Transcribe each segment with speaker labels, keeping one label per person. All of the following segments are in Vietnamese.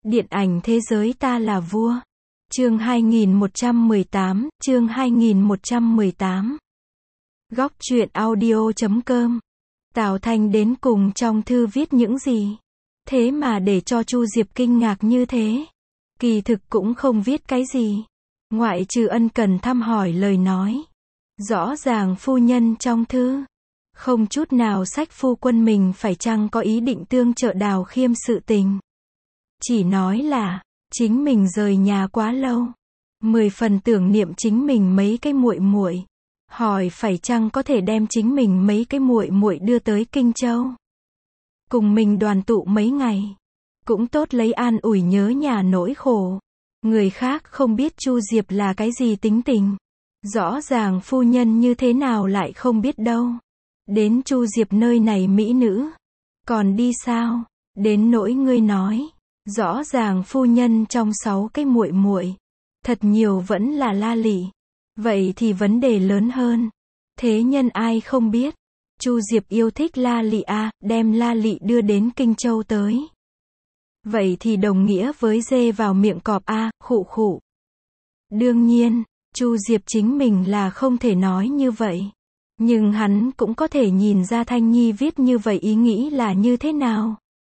Speaker 1: Điện ảnh thế giới ta là vua. Chương 2118, chương 2118. Góc truyện audio.com. Tào Thanh đến cùng trong thư viết những gì? Thế mà để cho Chu Diệp kinh ngạc như thế. Kỳ thực cũng không viết cái gì. Ngoại trừ ân cần thăm hỏi lời nói. Rõ ràng phu nhân trong thư. Không chút nào sách phu quân mình phải chăng có ý định tương trợ Đào Khiêm sự tình. Chỉ nói là, chính mình rời nhà quá lâu. 10 phần tưởng niệm chính mình mấy cái muội muội. Hỏi phải chăng có thể đem chính mình mấy cái muội muội đưa tới Kinh Châu. Cùng mình đoàn tụ mấy ngày. Cũng tốt lấy an ủi nhớ nhà nỗi khổ. Người khác không biết Chu Diệp là cái gì tính tình. Rõ ràng phu nhân như thế nào lại không biết đâu. Đến Chu Diệp nơi này mỹ nữ. Còn đi sao? Đến nỗi ngươi nói. Rõ ràng phu nhân trong 6 cái muội muội, thật nhiều vẫn là La Lị. Vậy thì vấn đề lớn hơn. Thế nhân ai không biết. Chu Diệp yêu thích La Lị a, đem La Lị đưa đến Kinh Châu tới. Vậy thì đồng nghĩa với dê vào miệng cọp a, khụ khụ. Đương nhiên, Chu Diệp chính mình là không thể nói như vậy. Nhưng hắn cũng có thể nhìn ra Thanh Nhi viết như vậy ý nghĩ là như thế nào.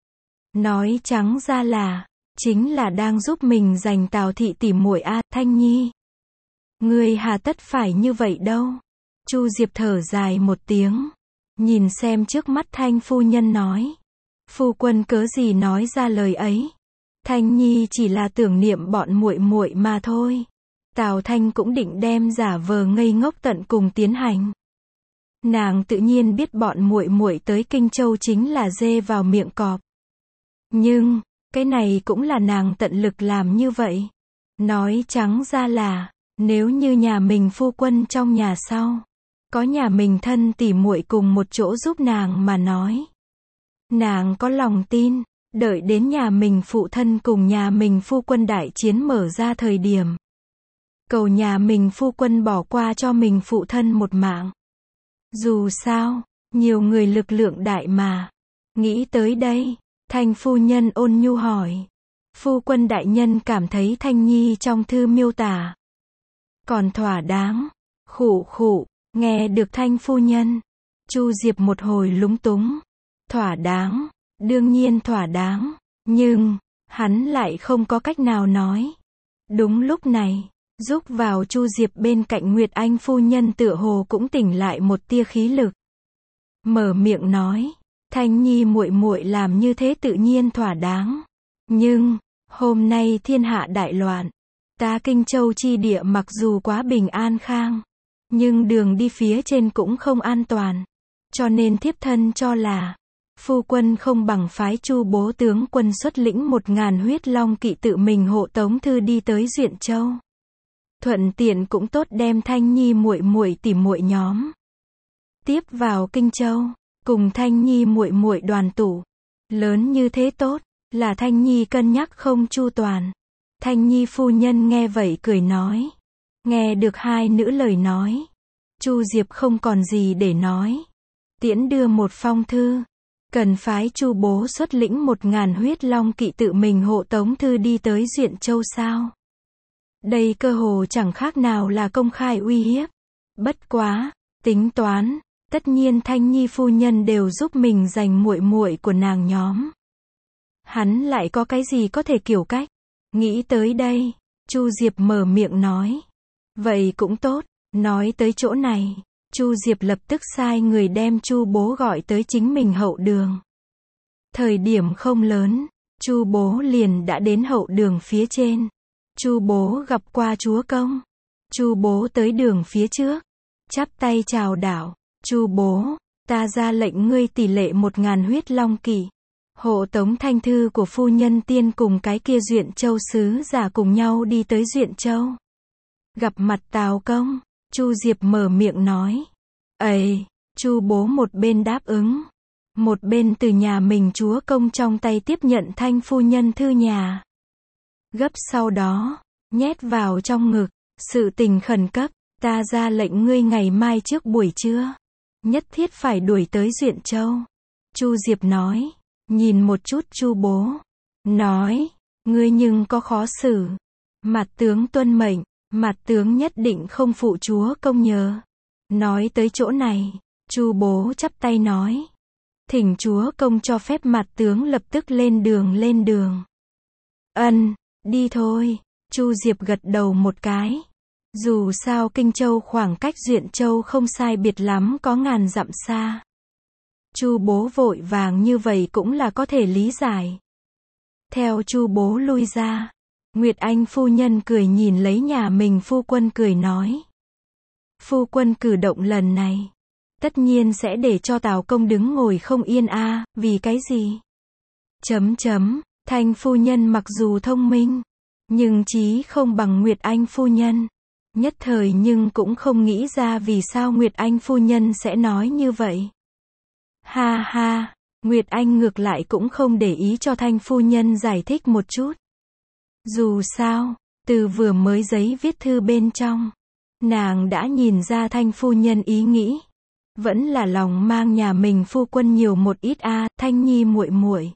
Speaker 1: Nói trắng ra là, chính là đang giúp mình giành Tào thị tỉ muội a, Thanh Nhi. Ngươi hà tất phải như vậy đâu. Chu Diệp thở dài một tiếng. Nhìn xem trước mắt Thanh phu nhân nói. Phu quân cớ gì nói ra lời ấy. Thanh Nhi chỉ là tưởng niệm bọn muội muội mà thôi. Tào Thanh cũng định đem giả vờ ngây ngốc tận cùng tiến hành. Nàng tự nhiên biết bọn muội muội tới Kinh Châu chính là dê vào miệng cọp. Nhưng, cái này cũng là nàng tận lực làm như vậy. Nói trắng ra là, nếu như nhà mình phu quân trong nhà sau, có nhà mình thân tỉ muội cùng một chỗ giúp nàng mà nói. Nàng có lòng tin, đợi đến nhà mình phụ thân cùng nhà mình phu quân đại chiến mở ra thời điểm. Cầu nhà mình phu quân bỏ qua cho mình phụ thân một mạng. Dù sao, nhiều người lực lượng đại mà. Nghĩ tới đây. Thanh phu nhân ôn nhu hỏi. Phu quân đại nhân cảm thấy Thanh Nhi trong thư miêu tả còn thỏa đáng. Khụ khụ, nghe được Thanh phu nhân. Chu Diệp một hồi lúng túng. Thỏa đáng, đương nhiên thỏa đáng. Nhưng, hắn lại không có cách nào nói. Đúng lúc này, rúc vào Chu Diệp bên cạnh Nguyệt Anh phu nhân tựa hồ cũng tỉnh lại một tia khí lực. Mở miệng nói. Thanh Nhi muội muội làm như thế tự nhiên thỏa đáng. Nhưng, hôm nay thiên hạ đại loạn. Ta Kinh Châu chi địa mặc dù quá bình an khang. Nhưng đường đi phía trên cũng không an toàn. Cho nên thiếp thân cho là. Phu quân không bằng phái Chu bố tướng quân xuất lĩnh 1000 huyết long kỵ tự mình hộ tống thư đi tới Duyện Châu. Thuận tiện cũng tốt đem Thanh Nhi muội muội tỉ muội nhóm. Tiếp vào Kinh Châu. Cùng Thanh Nhi muội muội đoàn tụ. Lớn như thế tốt, là Thanh Nhi cân nhắc không chu toàn. Thanh Nhi phu nhân nghe vậy cười nói. Nghe được hai nữ lời nói. Chu Diệp không còn gì để nói. Tiễn đưa một phong thư. Cần phái Chu bố xuất lĩnh 1000 huyết long kỵ tự mình hộ tống thư đi tới Duyện Châu sao. Đây cơ hồ chẳng khác nào là công khai uy hiếp. Bất quá, tính toán. Tất nhiên Thanh Nhi phu nhân đều giúp mình giành muội muội của nàng nhóm. Hắn lại có cái gì có thể kiểu cách. Nghĩ tới đây, Chu Diệp mở miệng nói. Vậy cũng tốt, nói tới chỗ này, Chu Diệp lập tức sai người đem Chu bố gọi tới chính mình hậu đường. Thời điểm không lớn, Chu bố liền đã đến hậu đường phía trên. Chu bố gặp qua chúa công. Chu bố tới đường phía trước, chắp tay chào đảo. Chu bố, ta ra lệnh ngươi tỷ lệ 1000 huyết long kỵ. Hộ tống Thanh thư của phu nhân tiên cùng cái kia Duyện Châu sứ giả cùng nhau đi tới Duyện Châu. Gặp mặt Tào công, Chu Diệp mở miệng nói. Ây, Chu bố một bên đáp ứng. Một bên từ nhà mình chúa công trong tay tiếp nhận Thanh phu nhân thư nhà. Gấp sau đó, nhét vào trong ngực. Sự tình khẩn cấp, ta ra lệnh ngươi ngày mai trước buổi trưa. Nhất thiết phải đuổi tới Duyện Châu. Chu Diệp nói. Nhìn một chút Chu bố. Nói. Ngươi nhưng có khó xử. Mặt tướng tuân mệnh, mặt tướng nhất định không phụ chúa công nhờ. Nói tới chỗ này, Chu Bố chắp tay nói. Thỉnh chúa công cho phép mặt tướng lập tức lên đường. Ân, đi thôi. Chu Diệp gật đầu một cái. Dù sao Kinh Châu khoảng cách Duyện Châu không sai biệt lắm có ngàn dặm xa. Chu Bố vội vàng như vậy cũng là có thể lý giải. Theo Chu Bố lui ra, Nguyệt Anh phu nhân cười nhìn lấy nhà mình phu quân cười nói. Phu quân cử động lần này, tất nhiên sẽ để cho Tào công đứng ngồi không yên a, vì cái gì? Thanh phu nhân mặc dù thông minh, nhưng trí không bằng Nguyệt Anh phu nhân. Nhất thời nhưng cũng không nghĩ ra vì sao Nguyệt Anh phu nhân sẽ nói như vậy. Ha ha, Nguyệt Anh ngược lại cũng không để ý cho Thanh phu nhân giải thích một chút. Dù sao, từ vừa mới giấy viết thư bên trong, nàng đã nhìn ra Thanh phu nhân ý nghĩ. Vẫn là lòng mang nhà mình phu quân nhiều một ít a, Thanh nhi muội muội.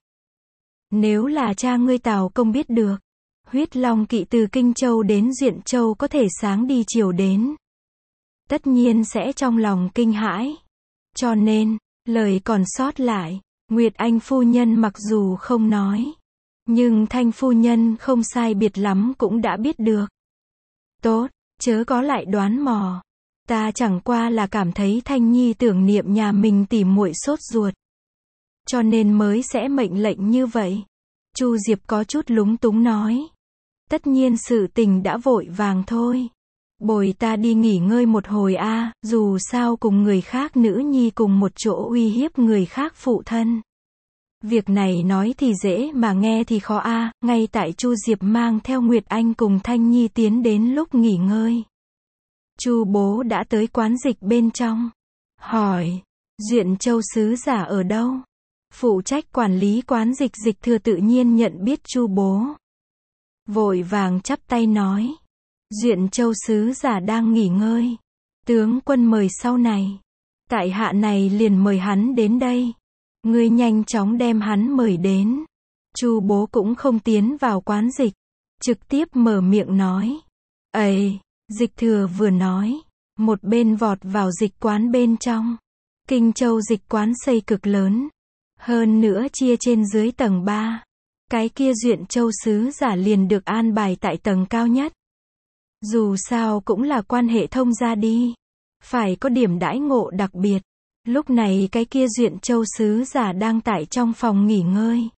Speaker 1: Nếu là cha ngươi Tào công biết được, huyết long kỵ từ Kinh Châu đến Duyện Châu có thể sáng đi chiều đến. Tất nhiên sẽ trong lòng kinh hãi. Cho nên, lời còn sót lại, Nguyệt Anh phu nhân mặc dù không nói, nhưng Thanh phu nhân không sai biệt lắm cũng đã biết được. Tốt, chớ có lại đoán mò. Ta chẳng qua là cảm thấy Thanh nhi tưởng niệm nhà mình tỉ muội sốt ruột. Cho nên mới sẽ mệnh lệnh như vậy. Chu Diệp có chút lúng túng nói. Tất nhiên sự tình đã vội vàng thôi. Bồi ta đi nghỉ ngơi một hồi a, dù sao cùng người khác nữ nhi cùng một chỗ uy hiếp người khác phụ thân. Việc này nói thì dễ mà nghe thì khó a, ngay tại Chu Diệp mang theo Nguyệt Anh cùng Thanh Nhi tiến đến lúc nghỉ ngơi. Chu Bố đã tới quán dịch bên trong. Hỏi, Duyện Châu sứ giả ở đâu? Phụ trách quản lý quán dịch Dịch Thừa tự nhiên nhận biết Chu Bố. Vội vàng chắp tay nói. Duyện Châu sứ giả đang nghỉ ngơi. Tướng quân mời sau này. Tại hạ này liền mời hắn đến đây. Ngươi nhanh chóng đem hắn mời đến. Chu Bố cũng không tiến vào quán dịch. Trực tiếp mở miệng nói. Ây, Dịch Thừa vừa nói. Một bên vọt vào dịch quán bên trong. Kinh Châu dịch quán xây cực lớn. Hơn nữa chia trên dưới tầng 3. Cái kia Duyện Châu sứ giả liền được an bài tại tầng cao nhất. Dù sao cũng là quan hệ thông gia đi. Phải có điểm đãi ngộ đặc biệt. Lúc này cái kia Duyện Châu sứ giả đang tại trong phòng nghỉ ngơi.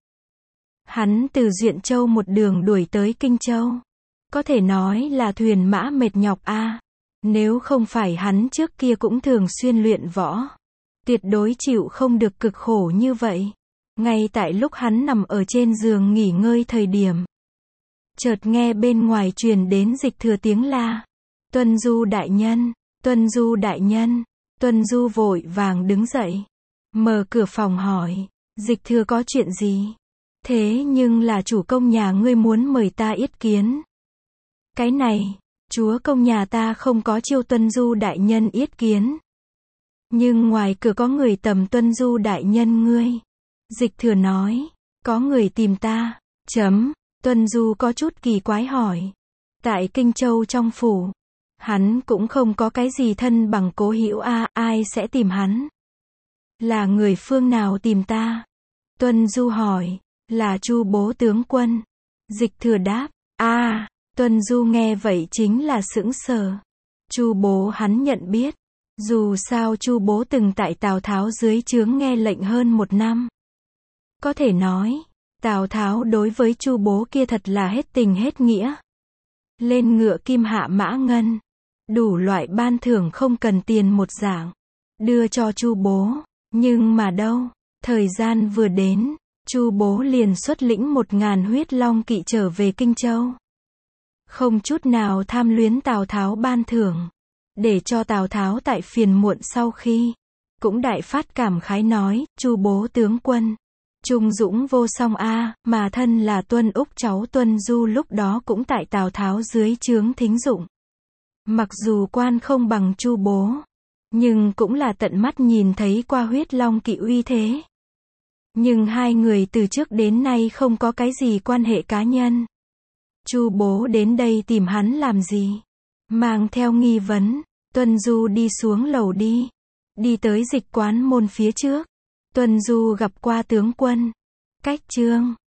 Speaker 1: Hắn từ Duyện Châu một đường đuổi tới Kinh Châu. Có thể nói là thuyền mã mệt nhọc a. Nếu không phải hắn trước kia cũng thường xuyên luyện võ, tuyệt đối chịu không được cực khổ như vậy. Ngay tại lúc hắn nằm ở trên giường nghỉ ngơi thời điểm, chợt nghe bên ngoài truyền đến Dịch Thừa tiếng la. Tuân Du đại nhân, Tuân Du đại nhân. Tuân Du vội vàng đứng dậy, mở cửa phòng hỏi, Dịch Thừa có chuyện gì? Thế nhưng là chủ công nhà ngươi muốn mời ta yết kiến. Cái này, chúa công nhà ta không có chiêu Tuân Du đại nhân yết kiến. Nhưng ngoài cửa có người tầm Tuân Du đại nhân ngươi. Dịch Thừa nói, có người tìm ta. Tuân Du có chút kỳ quái hỏi. Tại Kinh Châu trong phủ, hắn cũng không có cái gì thân bằng cố hữu a, ai sẽ tìm hắn? Là người phương nào tìm ta? Tuân Du hỏi, là Chu Bố tướng quân. Dịch Thừa đáp, Tuân Du nghe vậy chính là sững sờ. Chu Bố hắn nhận biết. Dù sao Chu Bố từng tại Tào Tháo dưới trướng nghe lệnh hơn 1 năm. Có thể nói, Tào Tháo đối với Chu Bố kia thật là hết tình hết nghĩa. Lên ngựa kim hạ mã ngân, đủ loại ban thưởng không cần tiền một dạng, đưa cho Chu Bố. Nhưng mà đâu, thời gian vừa đến, Chu Bố liền xuất lĩnh 1000 huyết long kỵ trở về Kinh Châu. Không chút nào tham luyến Tào Tháo ban thưởng, để cho Tào Tháo tại phiền muộn sau khi, cũng đại phát cảm khái nói, Chu Bố tướng quân, trung dũng vô song a, mà thân là Tuân Úc cháu Tuân Du lúc đó cũng tại Tào Tháo dưới trướng thính dụng. Mặc dù quan không bằng Chu Bố, nhưng cũng là tận mắt nhìn thấy qua huyết long kỵ uy thế. Nhưng hai người từ trước đến nay không có cái gì quan hệ cá nhân. Chu bố đến đây tìm hắn làm gì? Mang theo nghi vấn, Tuân Du đi xuống lầu đi. Đi tới dịch quán môn phía trước. Tuân Du gặp qua tướng quân. Cách chương